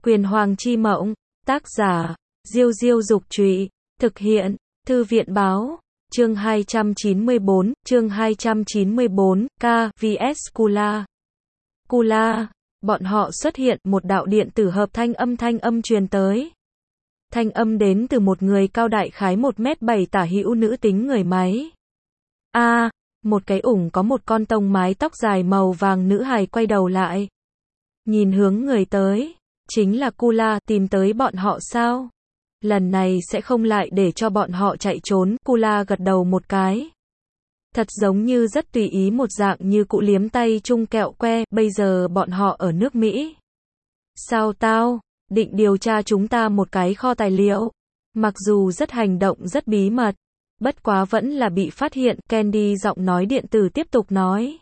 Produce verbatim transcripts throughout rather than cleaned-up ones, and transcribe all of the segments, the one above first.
Quyền Hoàng chi mộng, tác giả, Diêu Diêu Dục Trụy, thực hiện, Thư viện Báo, chương hai trăm chín mươi bốn, chương hai trăm chín mươi bốn, K vs Kula. Kula, bọn họ xuất hiện, một đạo điện tử hợp thanh âm thanh âm truyền tới. Thanh âm đến từ một người cao đại khái một mét bảy tả hữu nữ tính người máy. A, à, một cái ủng có một con tông mái tóc dài màu vàng nữ hài quay đầu lại. Nhìn hướng người tới, chính là Kula, tìm tới bọn họ sao? Lần này sẽ không lại để cho bọn họ chạy trốn, Kula gật đầu một cái. Thật giống như rất tùy ý một dạng như cụ liếm tay chung kẹo que, bây giờ bọn họ ở nước Mỹ. Sao tao, định điều tra chúng ta một cái kho tài liệu. Mặc dù rất hành động rất bí mật, bất quá vẫn là bị phát hiện, Candy giọng nói điện tử tiếp tục nói.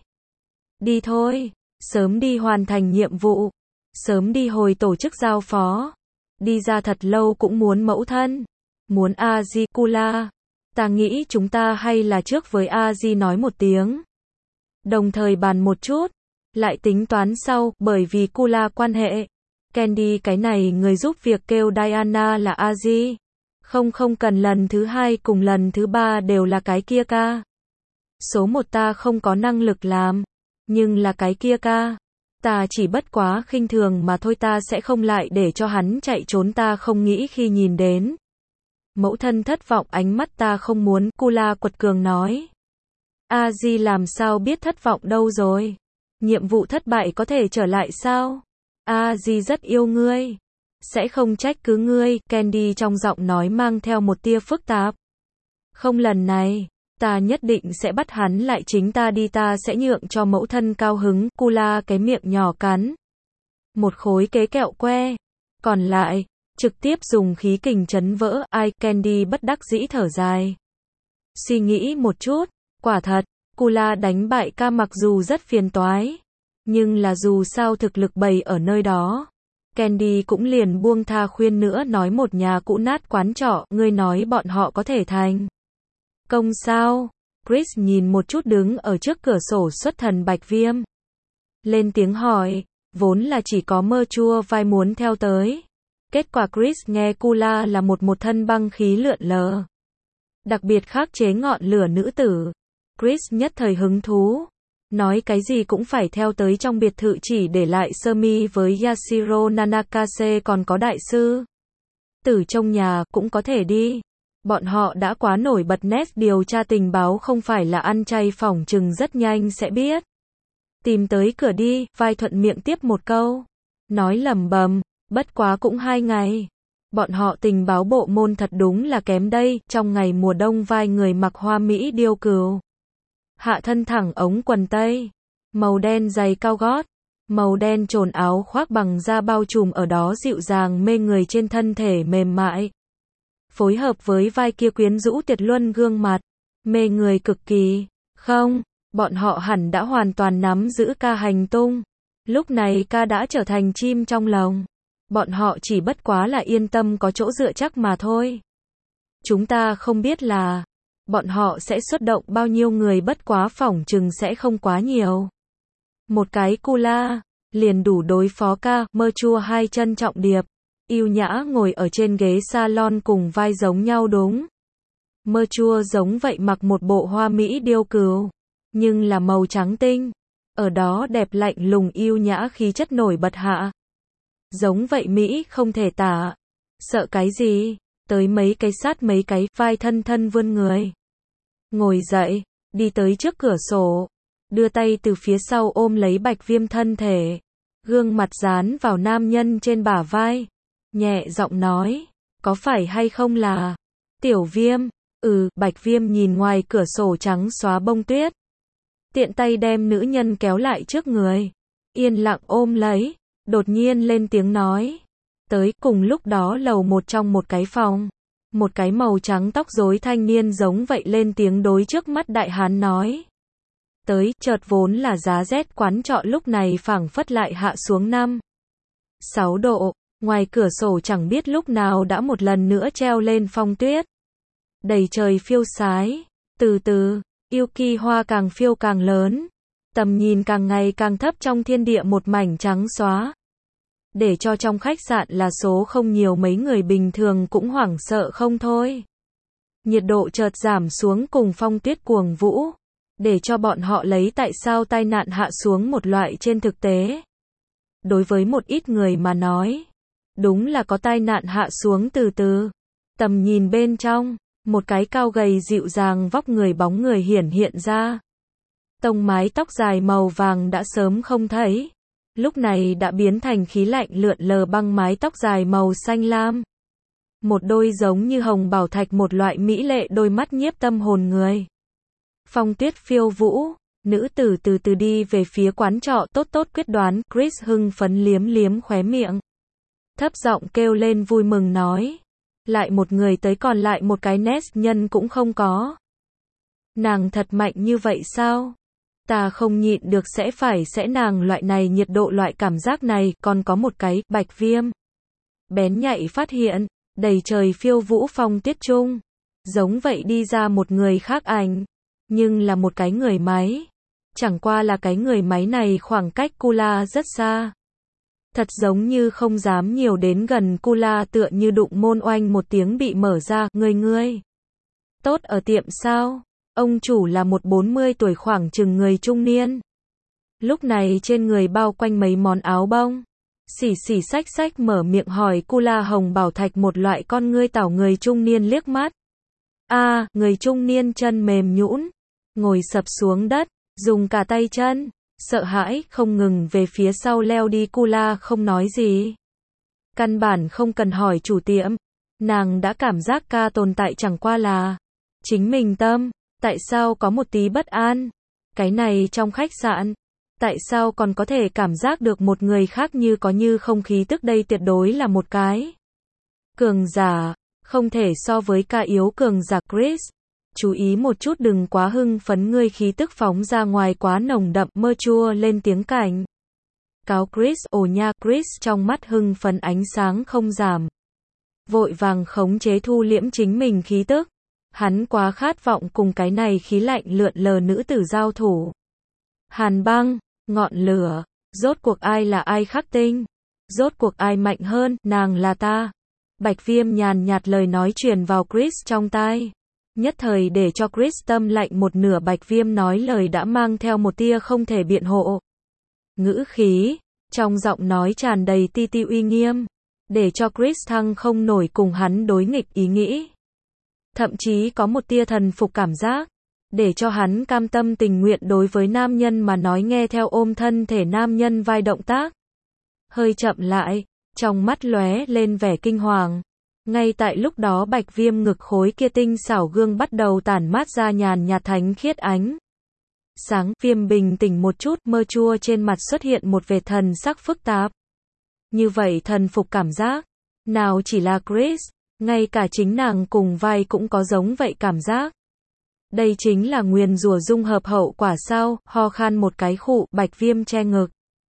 Đi thôi, sớm đi hoàn thành nhiệm vụ, sớm đi hồi tổ chức giao phó. Đi ra thật lâu cũng muốn mẫu thân, muốn A-di. Kula, ta nghĩ chúng ta hay là trước với A-di nói một tiếng. Đồng thời bàn một chút, lại tính toán sau, bởi vì Kula quan hệ. Candy cái này người giúp việc kêu Diana là A-di. Không không cần lần thứ hai cùng lần thứ ba đều là cái kia ca. Số một ta không có năng lực làm, nhưng là cái kia ca. Ta chỉ bất quá khinh thường mà thôi, ta sẽ không lại để cho hắn chạy trốn, ta không nghĩ khi nhìn đến. Mẫu thân thất vọng, ánh mắt ta không muốn, Kula quật cường nói. A-di làm sao biết thất vọng đâu rồi? Nhiệm vụ thất bại có thể trở lại sao? A-di rất yêu ngươi. Sẽ không trách cứ ngươi, Candy trong giọng nói mang theo một tia phức tạp. Không, lần này, ta nhất định sẽ bắt hắn lại, chính ta đi, ta sẽ nhượng cho mẫu thân cao hứng. Kula cái miệng nhỏ cắn một khối kế kẹo que, còn lại, trực tiếp dùng khí kình chấn vỡ. Ai, Candy bất đắc dĩ thở dài. Suy nghĩ một chút, quả thật, Kula đánh bại ca mặc dù rất phiền toái, nhưng là dù sao thực lực bày ở nơi đó. Candy cũng liền buông tha, khuyên nữa nói một nhà cũ nát quán trọ, ngươi nói bọn họ có thể thành công sao? Chris nhìn một chút đứng ở trước cửa sổ xuất thần Bạch Viêm. Lên tiếng hỏi, vốn là chỉ có mơ chua vai muốn theo tới. Kết quả Chris nghe Kula là một một thân băng khí lượn lờ. Đặc biệt khắc chế ngọn lửa nữ tử. Chris nhất thời hứng thú. Nói cái gì cũng phải theo tới, trong biệt thự chỉ để lại sơ mi với Yashiro Nanakase, còn có đại sư tử trong nhà, cũng có thể đi. Bọn họ đã quá nổi bật, nét điều tra tình báo không phải là ăn chay, phỏng chừng rất nhanh sẽ biết. Tìm tới cửa đi, vai thuận miệng tiếp một câu. Nói lẩm bẩm, bất quá cũng hai ngày. Bọn họ tình báo bộ môn thật đúng là kém đây, trong ngày mùa đông vai người mặc hoa mỹ điêu cừu. Hạ thân thẳng ống quần tây, màu đen giày cao gót, màu đen trồn áo khoác bằng da bao trùm ở đó dịu dàng mê người trên thân thể mềm mại. Phối hợp với vai kia quyến rũ tuyệt luân gương mặt, mê người cực kỳ. Không, bọn họ hẳn đã hoàn toàn nắm giữ ca hành tung. Lúc này ca đã trở thành chim trong lồng. Bọn họ chỉ bất quá là yên tâm có chỗ dựa chắc mà thôi. Chúng ta không biết là bọn họ sẽ xuất động bao nhiêu người, bất quá phỏng chừng sẽ không quá nhiều. Một cái Kula liền đủ đối phó ca. Mơ chua hai chân trọng điệp, yêu nhã ngồi ở trên ghế salon cùng vai giống nhau đúng. Mơ chua giống vậy mặc một bộ hoa mỹ điêu cừu, nhưng là màu trắng tinh. Ở đó đẹp lạnh lùng yêu nhã, khí chất nổi bật hạ. Giống vậy Mỹ không thể tả. Sợ cái gì? Tới mấy cái sát mấy cái, vai thân thân vươn người. Ngồi dậy, đi tới trước cửa sổ. Đưa tay từ phía sau ôm lấy Bạch Viêm thân thể. Gương mặt dán vào nam nhân trên bả vai. Nhẹ giọng nói, có phải hay không là Tiểu Viêm? Ừ, Bạch Viêm nhìn ngoài cửa sổ trắng xóa bông tuyết. Tiện tay đem nữ nhân kéo lại trước người. Yên lặng ôm lấy. Đột nhiên lên tiếng nói. Tới. Cùng lúc đó lầu một trong một cái phòng. Một cái màu trắng tóc rối thanh niên giống vậy lên tiếng đối trước mắt đại hán nói. Tới. Chợt vốn là giá rét quán trọ lúc này phảng phất lại hạ xuống năm sáu độ. Ngoài cửa sổ chẳng biết lúc nào đã một lần nữa treo lên phong tuyết. Đầy trời phiêu sái. Từ từ, Yuki hoa càng phiêu càng lớn. Tầm nhìn càng ngày càng thấp, trong thiên địa một mảnh trắng xóa. để cho trong khách sạn là số không nhiều mấy người bình thường cũng hoảng sợ không thôi. Nhiệt độ chợt giảm xuống cùng phong tuyết cuồng vũ, để cho bọn họ lấy tại sao tai nạn hạ xuống một loại trên thực tế. Đối với một ít người mà nói, đúng là có tai nạn hạ xuống từ từ. Tầm nhìn bên trong, một cái cao gầy dịu dàng vóc người bóng người hiển hiện ra. Tông mái tóc dài màu vàng đã sớm không thấy, lúc này đã biến thành khí lạnh lượn lờ băng mái tóc dài màu xanh lam. Một đôi giống như hồng bảo thạch một loại mỹ lệ đôi mắt nhiếp tâm hồn người. Phong tuyết phiêu vũ, nữ tử từ từ đi về phía quán trọ tốt tốt quyết đoán, Chris hưng phấn liếm liếm khóe miệng. Thấp giọng kêu lên vui mừng nói. Lại một người tới còn lại một cái nest nhân cũng không có. Nàng thật mạnh như vậy sao? Ta không nhịn được sẽ phải sẽ nàng loại này nhiệt độ loại cảm giác này, còn có một cái, bạch viêm. Bén nhạy phát hiện, đầy trời phiêu vũ phong tuyết trung. Giống vậy đi ra một người khác ảnh. Nhưng là một cái người máy. Chẳng qua là cái người máy này khoảng cách Kula rất xa. Thật giống như không dám nhiều đến gần Kula, tựa như đụng môn oanh một tiếng bị mở ra, ngươi ngươi. Tốt ở tiệm sao? Ông chủ là một bốn mươi tuổi khoảng chừng người trung niên. Lúc này trên người bao quanh mấy món áo bông. Xỉ xỉ xách xách mở miệng hỏi Kula hồng bảo thạch một loại con ngươi tảo người trung niên liếc mắt. A, à, người trung niên chân mềm nhũn, ngồi sập xuống đất, dùng cả tay chân, sợ hãi, không ngừng về phía sau leo đi. Kula không nói gì. Căn bản không cần hỏi chủ tiệm. Nàng đã cảm giác ca tồn tại chẳng qua là chính mình tâm. Tại sao có một tí bất an? Cái này trong khách sạn. Tại sao còn có thể cảm giác được một người khác như có như không khí tức, đây tuyệt đối là một cái cường giả. Không thể so với ca yếu cường giả. Chris, chú ý một chút đừng quá hưng phấn, ngươi khí tức phóng ra ngoài quá nồng đậm. Mơ chua lên tiếng cảnh cáo Chris. Ồ nha. Chris trong mắt hưng phấn ánh sáng không giảm, vội vàng khống chế thu liễm chính mình khí tức. Hắn quá khát vọng cùng cái này khí lạnh lượn lờ nữ tử giao thủ. Hàn băng, ngọn lửa, rốt cuộc ai là ai khắc tinh? Rốt cuộc ai mạnh hơn? Nàng là ta. Bạch viêm nhàn nhạt lời nói truyền vào Chris trong tai. Nhất thời để cho Chris tâm lạnh một nửa. Bạch viêm nói lời đã mang theo một tia không thể biện hộ. Ngữ khí, trong giọng nói tràn đầy ti ti uy nghiêm. Để cho Chris thăng không nổi cùng hắn đối nghịch ý nghĩ. Thậm chí có một tia thần phục cảm giác. Để cho hắn cam tâm tình nguyện đối với nam nhân mà nói nghe theo ôm thân thể nam nhân vai động tác. Hơi chậm lại, trong mắt lóe lên vẻ kinh hoàng. Ngay tại lúc đó bạch viêm ngực khối kia tinh xảo gương bắt đầu tản mát ra nhàn nhạt thánh khiết ánh sáng. Viêm bình tĩnh một chút, mơ chua trên mặt xuất hiện một vệt thần sắc phức tạp. Như vậy thần phục cảm giác, nào chỉ là Chris, ngay cả chính nàng cùng vai cũng có giống vậy cảm giác. Đây chính là nguyền rủa dung hợp hậu quả sao? Ho khan một cái khụ, bạch viêm che ngực.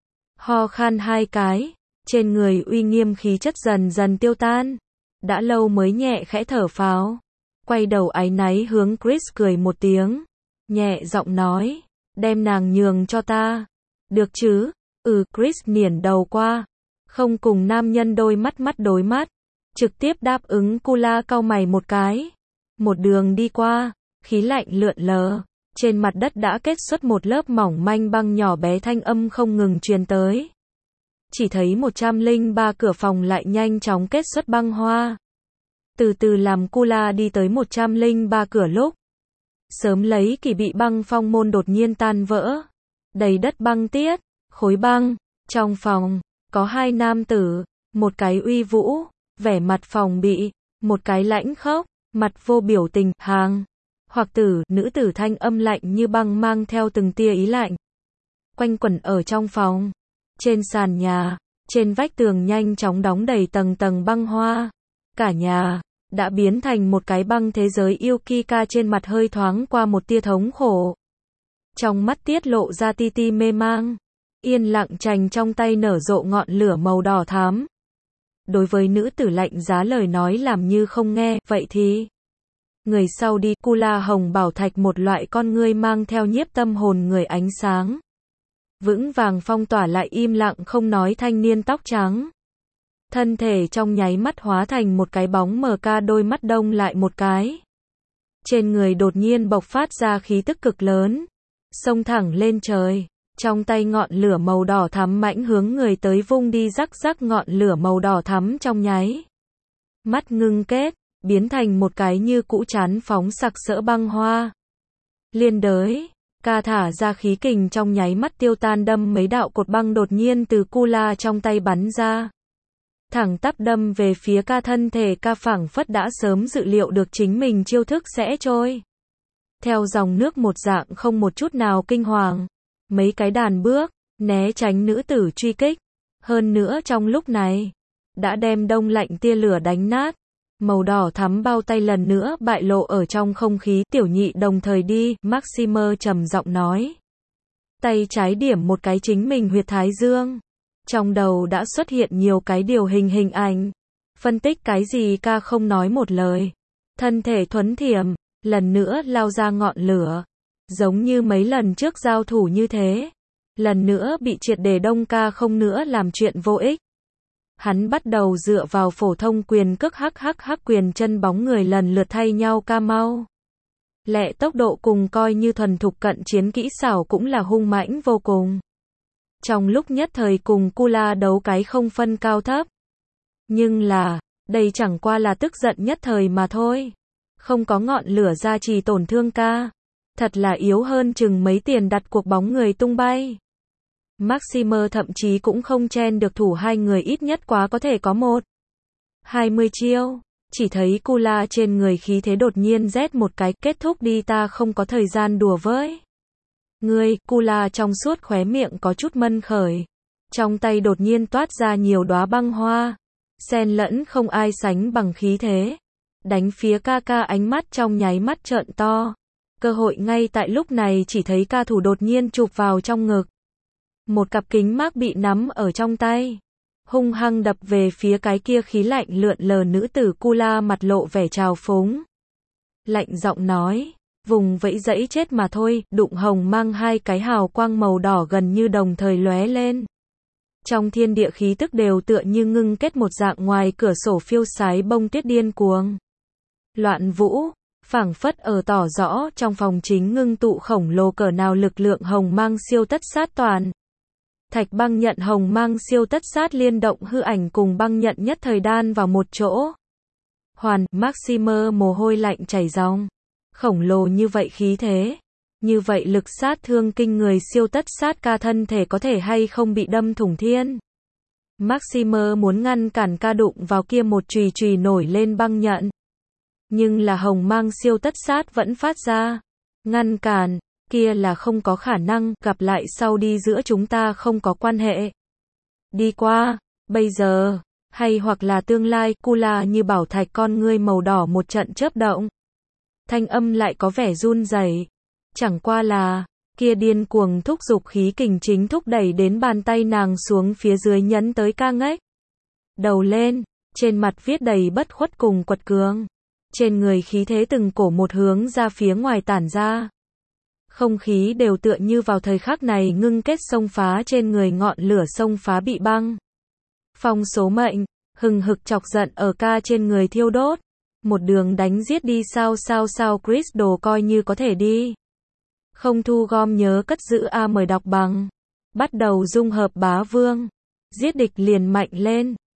Ho khan hai cái, trên người uy nghiêm khí chất dần dần tiêu tan. Đã lâu mới nhẹ khẽ thở phào. Quay đầu áy náy hướng Chris cười một tiếng. Nhẹ giọng nói, đem nàng nhường cho ta. Được chứ? Ừ. Chris niển đầu qua. Không cùng nam nhân đôi mắt mắt đối mắt. Trực tiếp đáp ứng. Kula cau mày một cái. Một đường đi qua, khí lạnh lượn lờ. Trên mặt đất đã kết xuất một lớp mỏng manh băng nhỏ bé, thanh âm không ngừng truyền tới. Chỉ thấy một trăm lẻ ba cửa phòng lại nhanh chóng kết xuất băng hoa. Từ từ làm Kula đi tới một trăm lẻ ba cửa lúc. Sớm lấy kỳ bị băng phong môn đột nhiên tan vỡ. Đầy đất băng tiết, khối băng. Trong phòng, có hai nam tử. Một cái uy vũ, vẻ mặt phòng bị. Một cái lãnh khốc, mặt vô biểu tình. Hàng hoặc tử, nữ tử thanh âm lạnh như băng mang theo từng tia ý lạnh. Quanh quẩn ở trong phòng. Trên sàn nhà, trên vách tường nhanh chóng đóng đầy tầng tầng băng hoa. Cả nhà đã biến thành một cái băng thế giới. Yukika trên mặt hơi thoáng qua một tia thống khổ. Trong mắt tiết lộ ra ti ti mê mang. Yên lặng chành trong tay nở rộ ngọn lửa màu đỏ thắm. Đối với nữ tử lạnh giá lời nói làm như không nghe, vậy thì người sau đi. Kula hồng bảo thạch một loại con ngươi mang theo nhiếp tâm hồn người ánh sáng. Vững vàng phong tỏa lại im lặng không nói thanh niên tóc trắng. Thân thể trong nháy mắt hóa thành một cái bóng mờ, ca đôi mắt đông lại một cái. Trên người đột nhiên bộc phát ra khí tức cực lớn, xông thẳng lên trời. Trong tay ngọn lửa màu đỏ thắm mãnh hướng người tới vung đi, rắc rắc ngọn lửa màu đỏ thắm trong nháy mắt ngưng kết, biến thành một cái như cũ chán phóng sặc sỡ băng hoa. Liên đới, ca thả ra khí kình trong nháy mắt tiêu tan, đâm mấy đạo cột băng đột nhiên từ Kula trong tay bắn ra. Thẳng tắp đâm về phía ca, thân thể ca phảng phất đã sớm dự liệu được chính mình chiêu thức sẽ trôi theo dòng nước một dạng, không một chút nào kinh hoàng. Mấy cái đàn bước, né tránh nữ tử truy kích. Hơn nữa trong lúc này, đã đem đông lạnh tia lửa đánh nát. Màu đỏ thắm bao tay lần nữa bại lộ ở trong không khí. Tiểu nhị đồng thời đi, Maximer trầm giọng nói. Tay trái điểm một cái chính mình huyệt thái dương. Trong đầu đã xuất hiện nhiều cái điều hình hình ảnh. Phân tích cái gì ca không nói một lời. Thân thể thuấn thiểm, lần nữa lao ra ngọn lửa. Giống như mấy lần trước giao thủ như thế. Lần nữa bị triệt để đông, ca không nữa làm chuyện vô ích. Hắn bắt đầu dựa vào phổ thông quyền cước, hắc hắc hắc quyền chân bóng người lần lượt thay nhau ca mau. Lẹ tốc độ cùng coi như thuần thục cận chiến kỹ xảo cũng là hung mãnh vô cùng. Trong lúc nhất thời cùng Kula đấu cái không phân cao thấp. Nhưng là, đây chẳng qua là tức giận nhất thời mà thôi. Không có ngọn lửa gia trì tổn thương ca. Thật là yếu hơn chừng mấy tiền đặt cuộc, bóng người tung bay. Maximer thậm chí cũng không chen được thủ hai người, ít nhất quá có thể có một hai mươi chiêu. Chỉ thấy Kula trên người khí thế đột nhiên rét một cái, kết thúc đi, ta không có thời gian đùa với ngươi. Kula trong suốt khóe miệng có chút mân khởi. Trong tay đột nhiên toát ra nhiều đóa băng hoa. Xen lẫn không ai sánh bằng khí thế. Đánh phía ca, ca ánh mắt trong nháy mắt trợn to. Cơ hội ngay tại lúc này, chỉ thấy ca thủ đột nhiên chụp vào trong ngực. Một cặp kính mác bị nắm ở trong tay. Hung hăng đập về phía cái kia khí lạnh lượn lờ nữ tử. Kula mặt lộ vẻ trào phúng. Lạnh giọng nói, vùng vẫy dẫy chết mà thôi. Đụng hồng mang hai cái hào quang màu đỏ gần như đồng thời lóe lên. Trong thiên địa khí tức đều tựa như ngưng kết một dạng, ngoài cửa sổ phiêu sái bông tuyết điên cuồng loạn vũ, phảng phất ở tỏ rõ trong phòng chính ngưng tụ khổng lồ cỡ nào lực lượng. Hồng mang siêu tất sát toàn. Thạch băng nhận hồng mang siêu tất sát liên động hư ảnh cùng băng nhận nhất thời đan vào một chỗ. Hoàn, Maximer mồ hôi lạnh chảy ròng. Khổng lồ như vậy khí thế, như vậy lực sát thương kinh người, siêu tất sát ca thân thể có thể hay không bị đâm thủng thiên. Maximer muốn ngăn cản ca đụng vào kia một chùy chùy nổi lên băng nhận. Nhưng là hồng mang siêu tất sát vẫn phát ra. Ngăn cản, kia là không có khả năng, gặp lại sau đi, giữa chúng ta không có quan hệ. Đi qua, bây giờ, hay hoặc là tương lai. Kula như bảo thạch, con ngươi màu đỏ một trận chớp động. Thanh âm lại có vẻ run rẩy. Chẳng qua là, kia điên cuồng thúc dục khí kình chính thúc đẩy đến bàn tay nàng xuống phía dưới nhấn tới ca ngách. Đầu lên, trên mặt viết đầy bất khuất cùng quật cường. Trên người khí thế từng cổ một hướng ra phía ngoài tản ra. Không khí đều tựa như vào thời khắc này ngưng kết, xông phá trên người ngọn lửa, xông phá bị băng phong số mệnh, hừng hực chọc giận ở ca trên người thiêu đốt. Một đường đánh giết đi, sao sao sao Crystal coi như có thể đi. Không thu gom nhớ cất giữ a, mời đọc bằng. Bắt đầu dung hợp bá vương. Giết địch liền mạnh lên.